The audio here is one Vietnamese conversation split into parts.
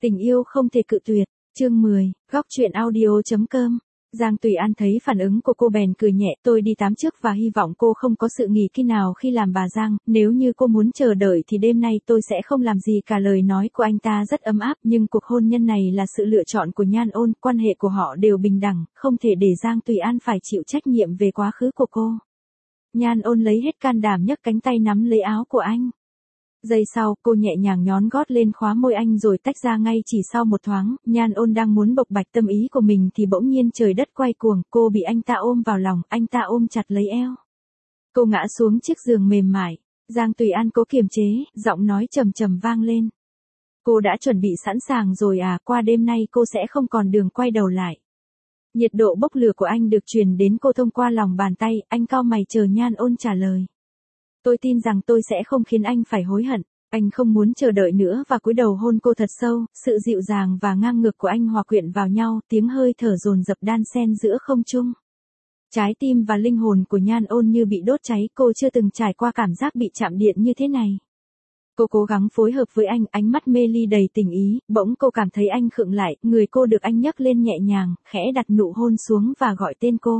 Tình yêu không thể cự tuyệt. Chương 10, góc truyện audio.com. Giang Tùy An thấy phản ứng của cô bèn cười nhẹ, tôi đi tắm trước và hy vọng cô không có sự nghỉ khi nào khi làm bà Giang, nếu như cô muốn chờ đợi thì đêm nay tôi sẽ không làm gì cả. Lời nói của anh ta rất ấm áp, nhưng cuộc hôn nhân này là sự lựa chọn của Nhan Ôn, quan hệ của họ đều bình đẳng, không thể để Giang Tùy An phải chịu trách nhiệm về quá khứ của cô. Nhan Ôn lấy hết can đảm nhấc cánh tay nắm lấy áo của anh. Giây sau, cô nhẹ nhàng nhón gót lên khóa môi anh rồi tách ra ngay chỉ sau một thoáng. Nhan Ôn đang muốn bộc bạch tâm ý của mình thì bỗng nhiên trời đất quay cuồng, cô bị anh ta ôm vào lòng, anh ta ôm chặt lấy eo. Cô ngã xuống chiếc giường mềm mại. Giang Tùy An cố kiềm chế, giọng nói trầm trầm vang lên. Cô đã chuẩn bị sẵn sàng rồi à, qua đêm nay cô sẽ không còn đường quay đầu lại. Nhiệt độ bốc lửa của anh được truyền đến cô thông qua lòng bàn tay, anh cau mày chờ Nhan Ôn trả lời. Tôi tin rằng tôi sẽ không khiến anh phải hối hận. Anh không muốn chờ đợi nữa và cúi đầu hôn cô thật sâu, sự dịu dàng và ngang ngược của anh hòa quyện vào nhau, tiếng hơi thở dồn dập đan xen giữa không trung. Trái tim và linh hồn của Nhan Ôn như bị đốt cháy, cô chưa từng trải qua cảm giác bị chạm điện như thế này. Cô cố gắng phối hợp với anh, ánh mắt mê ly đầy tình ý, bỗng cô cảm thấy anh khựng lại, người cô được anh nhấc lên nhẹ nhàng, khẽ đặt nụ hôn xuống và gọi tên cô.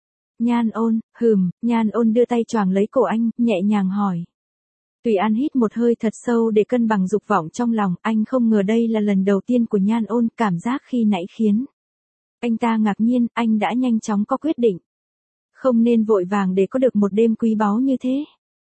Nhan Ôn, Nhan Ôn đưa tay choàng lấy cổ anh, nhẹ nhàng hỏi. Tùy An hít một hơi thật sâu để cân bằng dục vọng trong lòng, anh không ngờ đây là lần đầu tiên của Nhan Ôn, cảm giác khi nãy khiến anh ta ngạc nhiên, anh đã nhanh chóng có quyết định. Không nên vội vàng để có được một đêm quý báu như thế.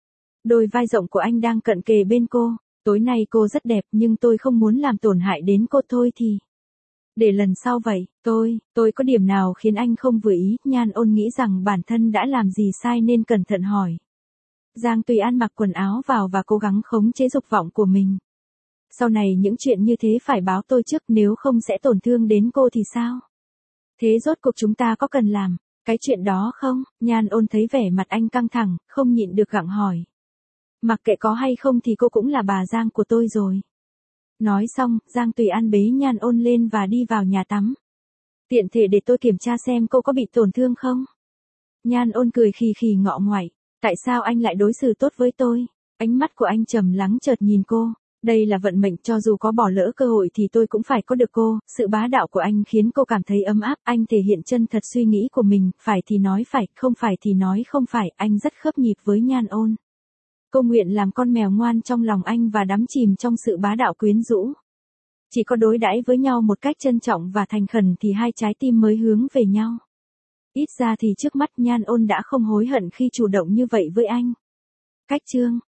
Đôi vai rộng của anh đang cận kề bên cô, tối nay cô rất đẹp nhưng tôi không muốn làm tổn hại đến cô thôi thì. Để lần sau vậy, tôi có điểm nào khiến anh không vừa ý? Nhan Ôn nghĩ rằng bản thân đã làm gì sai nên cẩn thận hỏi. Giang Tùy An mặc quần áo vào và cố gắng khống chế dục vọng của mình. Sau này những chuyện như thế phải báo tôi trước, nếu không sẽ tổn thương đến cô thì sao? Thế rốt cuộc chúng ta có cần làm cái chuyện đó không? Nhan Ôn thấy vẻ mặt anh căng thẳng, không nhịn được gặng hỏi. Mặc kệ có hay không thì cô cũng là bà Giang của tôi rồi. Nói xong, Giang Tùy An bế Nhan Ôn lên và đi vào nhà tắm. Tiện thể để tôi kiểm tra xem cô có bị tổn thương không? Nhan Ôn cười khì khì ngọ ngoại. Tại sao anh lại đối xử tốt với tôi? Ánh mắt của anh trầm lắng chợt nhìn cô. Đây là vận mệnh, cho dù có bỏ lỡ cơ hội thì tôi cũng phải có được cô. Sự bá đạo của anh khiến cô cảm thấy ấm áp. Anh thể hiện chân thật suy nghĩ của mình, phải thì nói phải, không phải thì nói không phải. Anh rất khớp nhịp với Nhan Ôn. Cô nguyện làm con mèo ngoan trong lòng anh và đắm chìm trong sự bá đạo quyến rũ. Chỉ có đối đãi với nhau một cách trân trọng và thành khẩn thì hai trái tim mới hướng về nhau. Ít ra thì trước mắt Nhan Ôn đã không hối hận khi chủ động như vậy với anh. Cách chương